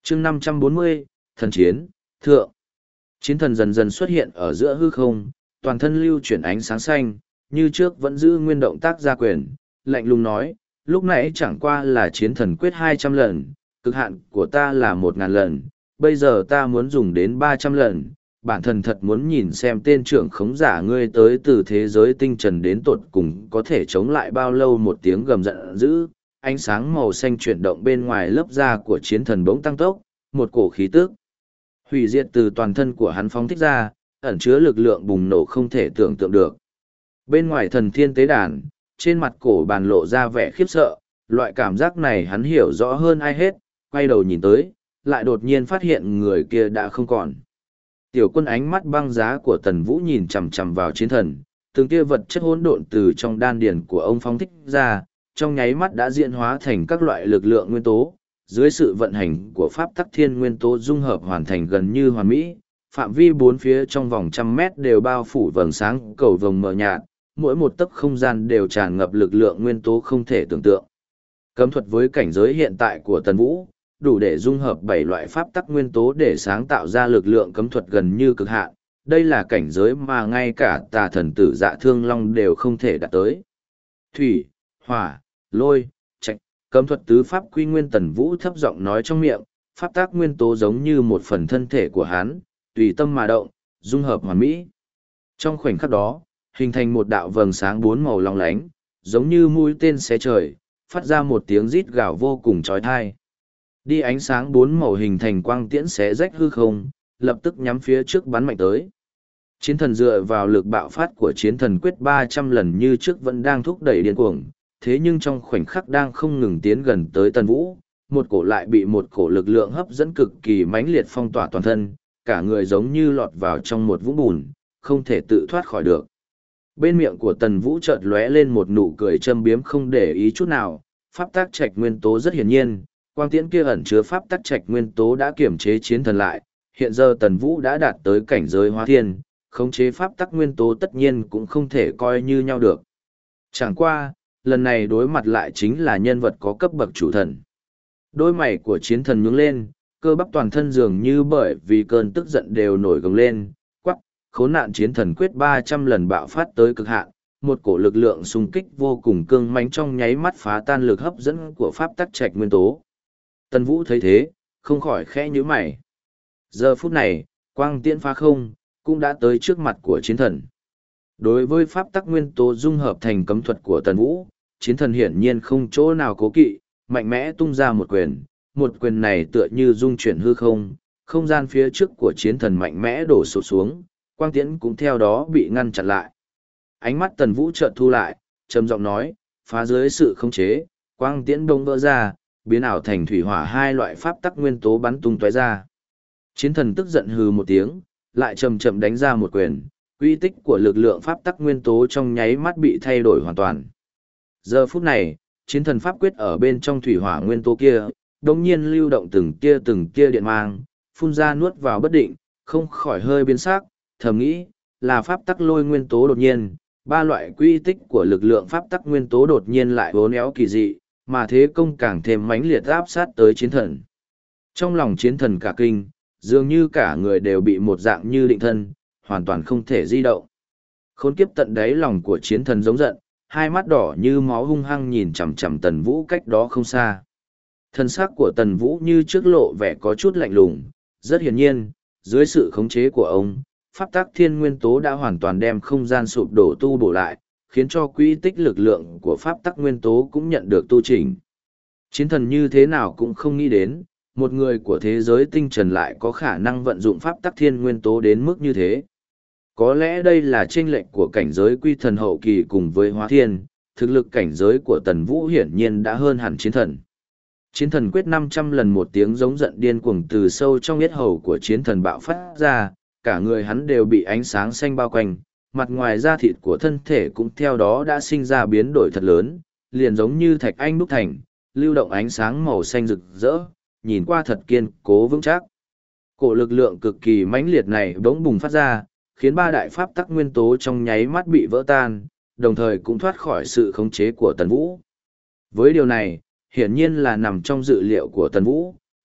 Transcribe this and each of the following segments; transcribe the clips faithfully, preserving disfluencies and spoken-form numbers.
chương năm trăm bốn mươi, thần chiến, thượng. Chiến thần dần dần xuất hiện ở giữa hư không, toàn thân lưu chuyển ánh sáng xanh, như trước vẫn giữ nguyên động tác gia quyền, lạnh lùng nói, lúc nãy chẳng qua là chiến thần quyết hai trăm lần, cực hạn của ta là một ngàn lần, bây giờ ta muốn dùng đến ba trăm lần, bản thân thật muốn nhìn xem tên trưởng khống giả ngươi tới từ thế giới tinh trần đến tột cùng có thể chống lại bao lâu. Một tiếng gầm giận dữ, ánh sáng màu xanh chuyển động bên ngoài lớp da của chiến thần bỗng tăng tốc, một cổ khí tức hủy diệt từ toàn thân của hắn phóng thích ra, ẩn chứa lực lượng bùng nổ không thể tưởng tượng được. Bên ngoài thần thiên tế đàn, trên mặt cổ bàn lộ ra vẻ khiếp sợ, loại cảm giác này hắn hiểu rõ hơn ai hết, quay đầu nhìn tới, lại đột nhiên phát hiện người kia đã không còn. Tiểu Quân ánh mắt băng giá của Tần Vũ nhìn chằm chằm vào chiến thần, từng tia vật chất hỗn độn từ trong đan điền của ông phóng thích ra, trong nháy mắt đã diễn hóa thành các loại lực lượng nguyên tố, dưới sự vận hành của pháp tắc thiên nguyên tố dung hợp hoàn thành gần như hoàn mỹ, phạm vi bốn phía trong vòng trăm mét đều bao phủ vầng sáng cầu vồng mờ nhạt, mỗi một tấc không gian đều tràn ngập lực lượng nguyên tố không thể tưởng tượng. Cấm thuật với cảnh giới hiện tại của Tần Vũ, đủ để dung hợp bảy loại pháp tắc nguyên tố để sáng tạo ra lực lượng cấm thuật gần như cực hạn. Đây là cảnh giới mà ngay cả tà thần tử Dạ Thương Long đều không thể đạt tới. Thủy, hỏa, lôi, trạch, cấm thuật tứ pháp quy nguyên. Tần Vũ thấp giọng nói trong miệng, pháp tắc nguyên tố giống như một phần thân thể của hắn, tùy tâm mà động, dung hợp hoàn mỹ. Trong khoảnh khắc đó, hình thành một đạo vầng sáng bốn màu long lánh, giống như mũi tên xé trời, phát ra một tiếng rít gào vô cùng chói tai. Đi ánh sáng bốn màu hình thành quang tiễn xé rách hư không, lập tức nhắm phía trước bắn mạnh tới. Chiến thần dựa vào lực bạo phát của chiến thần quyết ba trăm lần như trước vẫn đang thúc đẩy điên cuồng, thế nhưng trong khoảnh khắc đang không ngừng tiến gần tới Tần Vũ, một cổ lại bị một cổ lực lượng hấp dẫn cực kỳ mãnh liệt phong tỏa toàn thân, cả người giống như lọt vào trong một vũng bùn, không thể tự thoát khỏi được. Bên miệng của Tần Vũ chợt lóe lên một nụ cười châm biếm không để ý chút nào, pháp tắc trạch nguyên tố rất hiển nhiên, quang tiễn kia ẩn chứa pháp tắc trạch nguyên tố đã kiểm chế chiến thần lại, hiện giờ Tần Vũ đã đạt tới cảnh giới hóa thiên, khống chế pháp tắc nguyên tố tất nhiên cũng không thể coi như nhau được. Chẳng qua, lần này đối mặt lại chính là nhân vật có cấp bậc chủ thần. Đôi mày của chiến thần nhướng lên, cơ bắp toàn thân dường như bởi vì cơn tức giận đều nổi gồng lên, quắc, khốn nạn chiến thần quyết ba trăm lần bạo phát tới cực hạn, một cổ lực lượng xung kích vô cùng cương mãnh trong nháy mắt phá tan lực hấp dẫn của pháp tắc trạch nguyên tố. Tần Vũ thấy thế, không khỏi khẽ nhíu mày. Giờ phút này, quang tiễn phá không, cũng đã tới trước mặt của chiến thần. Đối với pháp tắc nguyên tố dung hợp thành cấm thuật của Tần Vũ, chiến thần hiển nhiên không chỗ nào cố kỵ, mạnh mẽ tung ra một quyền, một quyền này tựa như dung chuyển hư không, không gian phía trước của chiến thần mạnh mẽ đổ sụp xuống, quang tiễn cũng theo đó bị ngăn chặn lại. Ánh mắt Tần Vũ chợt thu lại, trầm giọng nói, phá dưới sự khống chế, quang tiễn đông vỡ ra, biến ảo thành thủy hỏa hai loại pháp tắc nguyên tố bắn tung tóe ra. Chiến thần tức giận hừ một tiếng, lại chậm chậm đánh ra một quyền, quy tích của lực lượng pháp tắc nguyên tố trong nháy mắt bị thay đổi hoàn toàn. Giờ phút này, chiến thần pháp quyết ở bên trong thủy hỏa nguyên tố kia, đống nhiên lưu động từng tia từng tia điện mang, phun ra nuốt vào bất định, không khỏi hơi biến sắc, thầm nghĩ, là pháp tắc lôi nguyên tố đột nhiên, ba loại quy tích của lực lượng pháp tắc nguyên tố đột nhiên lại bốn éo kỳ dị, mà thế công càng thêm mãnh liệt áp sát tới chiến thần. Trong lòng chiến thần cả kinh, dường như cả người đều bị một dạng như định thân, hoàn toàn không thể di động. Khốn kiếp tận đáy lòng của chiến thần giống giận, hai mắt đỏ như máu hung hăng nhìn chằm chằm Tần Vũ cách đó không xa. Thân xác của Tần Vũ như trước lộ vẻ có chút lạnh lùng, rất hiển nhiên, dưới sự khống chế của ông, pháp tắc thiên nguyên tố đã hoàn toàn đem không gian sụp đổ tu bổ lại, khiến cho quỹ tích lực lượng của pháp tắc nguyên tố cũng nhận được tu chỉnh. Chiến thần như thế nào cũng không nghĩ đến, một người của thế giới tinh trần lại có khả năng vận dụng pháp tắc thiên nguyên tố đến mức như thế. Có lẽ đây là chênh lệch của cảnh giới quy thần hậu kỳ cùng với hóa thiên, thực lực cảnh giới của Tần Vũ hiển nhiên đã hơn hẳn chiến thần. Chiến thần quyết năm trăm lần một tiếng giống giận điên cuồng từ sâu trong yết hầu của chiến thần bạo phát ra, cả người hắn đều bị ánh sáng xanh bao quanh, mặt ngoài da thịt của thân thể cũng theo đó đã sinh ra biến đổi thật lớn, liền giống như thạch anh đúc thành, lưu động ánh sáng màu xanh rực rỡ, nhìn qua thật kiên cố vững chắc. Cổ lực lượng cực kỳ mãnh liệt này bỗng bùng phát ra, khiến ba đại pháp tắc nguyên tố trong nháy mắt bị vỡ tan, đồng thời cũng thoát khỏi sự khống chế của Tần Vũ. Với điều này, hiển nhiên là nằm trong dự liệu của Tần Vũ,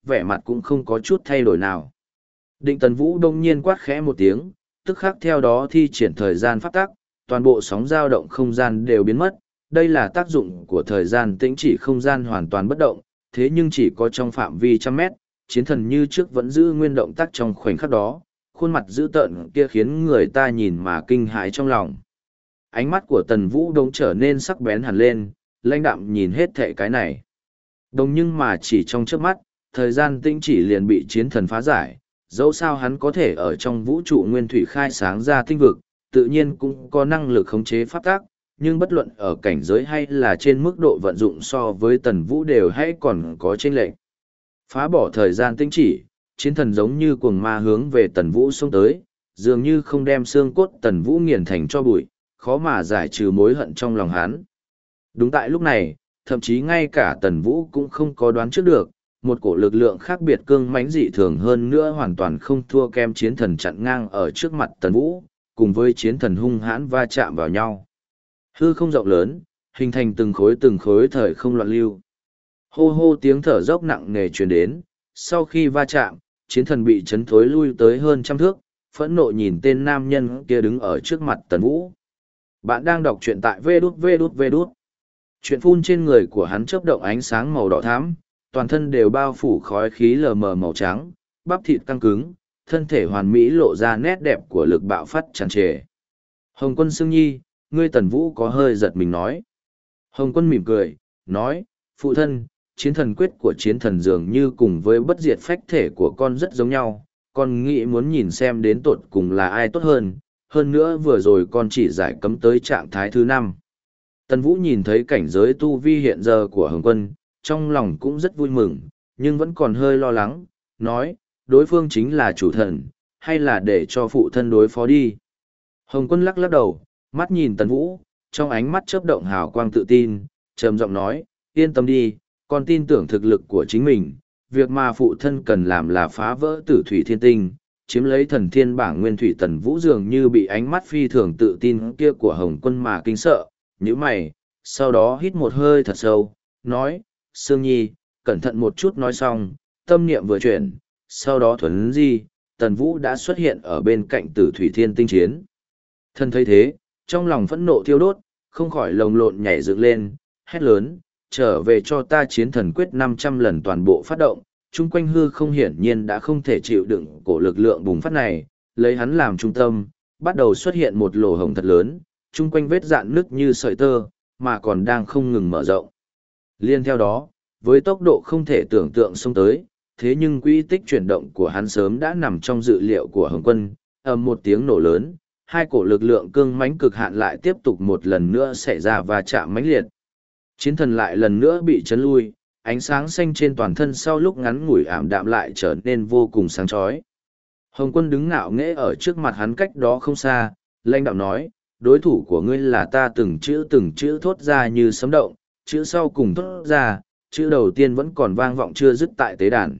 vẻ mặt cũng không có chút thay đổi nào. Định Tần Vũ đông nhiên quát khẽ một tiếng, tức khắc theo đó thi triển thời gian pháp tắc, toàn bộ sóng dao động không gian đều biến mất. Đây là tác dụng của thời gian tĩnh chỉ không gian hoàn toàn bất động, thế nhưng chỉ có trong phạm vi trăm mét, chiến thần như trước vẫn giữ nguyên động tác trong khoảnh khắc đó, khuôn mặt dữ tợn kia khiến người ta nhìn mà kinh hãi trong lòng. Ánh mắt của Tần Vũ đông trở nên sắc bén hẳn lên, lãnh đạm nhìn hết thệ cái này. Đồng nhưng mà chỉ trong chớp mắt, thời gian tĩnh chỉ liền bị chiến thần phá giải, dẫu sao hắn có thể ở trong vũ trụ nguyên thủy khai sáng ra tinh vực, tự nhiên cũng có năng lực khống chế pháp tắc, nhưng bất luận ở cảnh giới hay là trên mức độ vận dụng so với Tần Vũ đều hay còn có chênh lệch. Phá bỏ thời gian tĩnh chỉ, chiến thần giống như cuồng ma hướng về Tần Vũ xông tới, dường như không đem xương cốt Tần Vũ nghiền thành cho bụi, khó mà giải trừ mối hận trong lòng hắn. Đúng tại lúc này, thậm chí ngay cả Tần Vũ cũng không có đoán trước được, một cổ lực lượng khác biệt cương mãnh dị thường hơn nữa hoàn toàn không thua kém chiến thần chặn ngang ở trước mặt Tần Vũ, cùng với chiến thần hung hãn va chạm vào nhau. Hư không rộng lớn, hình thành từng khối từng khối thời không loạn lưu. Hô hô tiếng thở dốc nặng nề truyền đến, sau khi va chạm, chiến thần bị chấn thối lui tới hơn trăm thước, phẫn nộ nhìn tên nam nhân kia đứng ở trước mặt Tần Vũ. Bạn đang đọc truyện tại vê đút vê đút vê đút. Chuyện phun trên người của hắn chớp động ánh sáng màu đỏ thắm, toàn thân đều bao phủ khói khí lờ mờ màu trắng, bắp thịt căng cứng, thân thể hoàn mỹ lộ ra nét đẹp của lực bạo phát tràn trề. Hồng Quân Sương Nhi, ngươi Tần Vũ có hơi giật mình nói. Hồng Quân mỉm cười, nói, phụ thân, chiến thần quyết của chiến thần dường như cùng với bất diệt phách thể của con rất giống nhau, con nghĩ muốn nhìn xem đến tột cùng là ai tốt hơn, hơn nữa vừa rồi con chỉ giải cấm tới trạng thái thứ năm. Tần Vũ nhìn thấy cảnh giới tu vi hiện giờ của Hồng Quân, trong lòng cũng rất vui mừng, nhưng vẫn còn hơi lo lắng, nói, đối phương chính là chủ thần, hay là để cho phụ thân đối phó đi. Hồng Quân lắc lắc đầu, mắt nhìn Tần Vũ, trong ánh mắt chớp động hào quang tự tin, trầm giọng nói, yên tâm đi, con tin tưởng thực lực của chính mình, việc mà phụ thân cần làm là phá vỡ tử thủy thiên tinh, chiếm lấy thần thiên bảng nguyên thủy. Tần Vũ dường như bị ánh mắt phi thường tự tin kia của Hồng Quân mà kinh sợ, nhíu mày, sau đó hít một hơi thật sâu, nói, Sương Nhi, cẩn thận một chút. Nói xong, tâm niệm vừa chuyển, sau đó thuấn di, Tần Vũ đã xuất hiện ở bên cạnh tử thủy thiên tinh chiến. Thân thấy thế, trong lòng phẫn nộ thiêu đốt, không khỏi lồng lộn nhảy dựng lên, hét lớn, trở về cho ta chiến thần quyết năm trăm lần toàn bộ phát động, chung quanh hư không hiển nhiên đã không thể chịu đựng cổ lực lượng bùng phát này, lấy hắn làm trung tâm, bắt đầu xuất hiện một lỗ hổng thật lớn, chung quanh vết dạn nứt như sợi tơ, mà còn đang không ngừng mở rộng. Liên theo đó, với tốc độ không thể tưởng tượng xông tới, thế nhưng quỹ tích chuyển động của hắn sớm đã nằm trong dự liệu của Hồng Quân, ầm một tiếng nổ lớn, hai cổ lực lượng cương mãnh cực hạn lại tiếp tục một lần nữa xảy ra và chạm mãnh liệt. Chiến thần lại lần nữa bị chấn lui, ánh sáng xanh trên toàn thân sau lúc ngắn ngủi ảm đạm lại trở nên vô cùng sáng chói. Hồng Quân đứng ngạo nghễ ở trước mặt hắn cách đó không xa, lãnh đạo nói, đối thủ của ngươi là ta. Từng chữ từng chữ thốt ra như sấm động, chữ sau cùng thốt ra, chữ đầu tiên vẫn còn vang vọng chưa dứt tại tế đàn.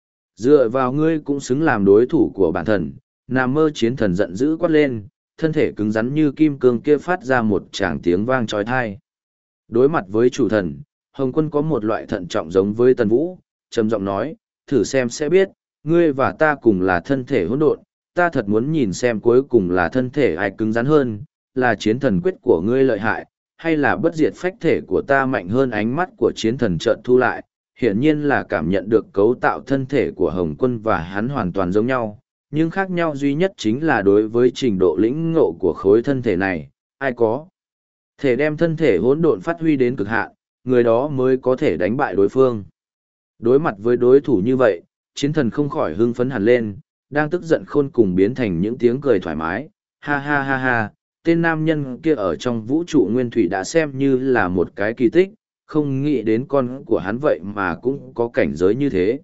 Dựa vào ngươi cũng xứng làm đối thủ của bản thần. Nằm mơ. Chiến thần giận dữ quát lên, thân thể cứng rắn như kim cương kia phát ra một tràng tiếng vang trói thai. Đối mặt với chủ thần, Hồng Quân có một loại thận trọng giống với Tần Vũ, trầm giọng nói, thử xem sẽ biết, ngươi và ta cùng là thân thể hỗn độn, ta thật muốn nhìn xem cuối cùng là thân thể ai cứng rắn hơn, là chiến thần quyết của ngươi lợi hại, hay là bất diệt phách thể của ta mạnh hơn. Ánh mắt của chiến thần chợt thu lại, hiển nhiên là cảm nhận được cấu tạo thân thể của Hồng Quân và hắn hoàn toàn giống nhau, nhưng khác nhau duy nhất chính là đối với trình độ lĩnh ngộ của khối thân thể này, ai có thể đem thân thể hỗn độn phát huy đến cực hạn, người đó mới có thể đánh bại đối phương. Đối mặt với đối thủ như vậy, chiến thần không khỏi hưng phấn hẳn lên, đang tức giận khôn cùng biến thành những tiếng cười thoải mái, ha ha ha ha, tên nam nhân kia ở trong vũ trụ nguyên thủy đã xem như là một cái kỳ tích, không nghĩ đến con của hắn vậy mà cũng có cảnh giới như thế.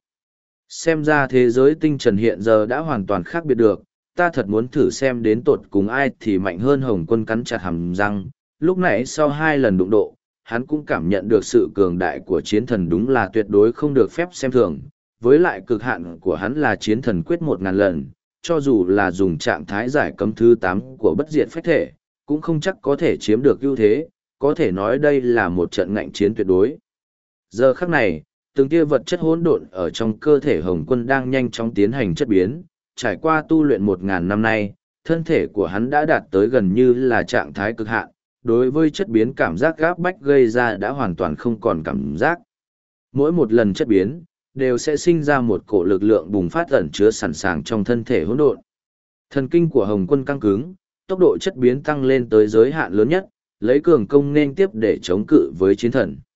Xem ra thế giới tinh trần hiện giờ đã hoàn toàn khác biệt được, ta thật muốn thử xem đến tột cùng ai thì mạnh hơn. Hồng Quân cắn chặt hàm răng, lúc nãy sau hai lần đụng độ, hắn cũng cảm nhận được sự cường đại của chiến thần đúng là tuyệt đối không được phép xem thường, với lại cực hạn của hắn là chiến thần quyết một ngàn lần, cho dù là dùng trạng thái giải cấm thứ tám của bất diệt phách thể, cũng không chắc có thể chiếm được ưu thế, có thể nói đây là một trận ngạnh chiến tuyệt đối. Giờ khắc này, từng tia vật chất hỗn độn ở trong cơ thể Hồng Quân đang nhanh chóng tiến hành chất biến, trải qua tu luyện một ngàn năm nay, thân thể của hắn đã đạt tới gần như là trạng thái cực hạn, đối với chất biến cảm giác gáp bách gây ra đã hoàn toàn không còn cảm giác. Mỗi một lần chất biến, đều sẽ sinh ra một cổ lực lượng bùng phát ẩn chứa sẵn sàng trong thân thể hỗn độn. Thần kinh của Hồng Quân căng cứng, tốc độ chất biến tăng lên tới giới hạn lớn nhất, lấy cường công nên tiếp để chống cự với chiến thần.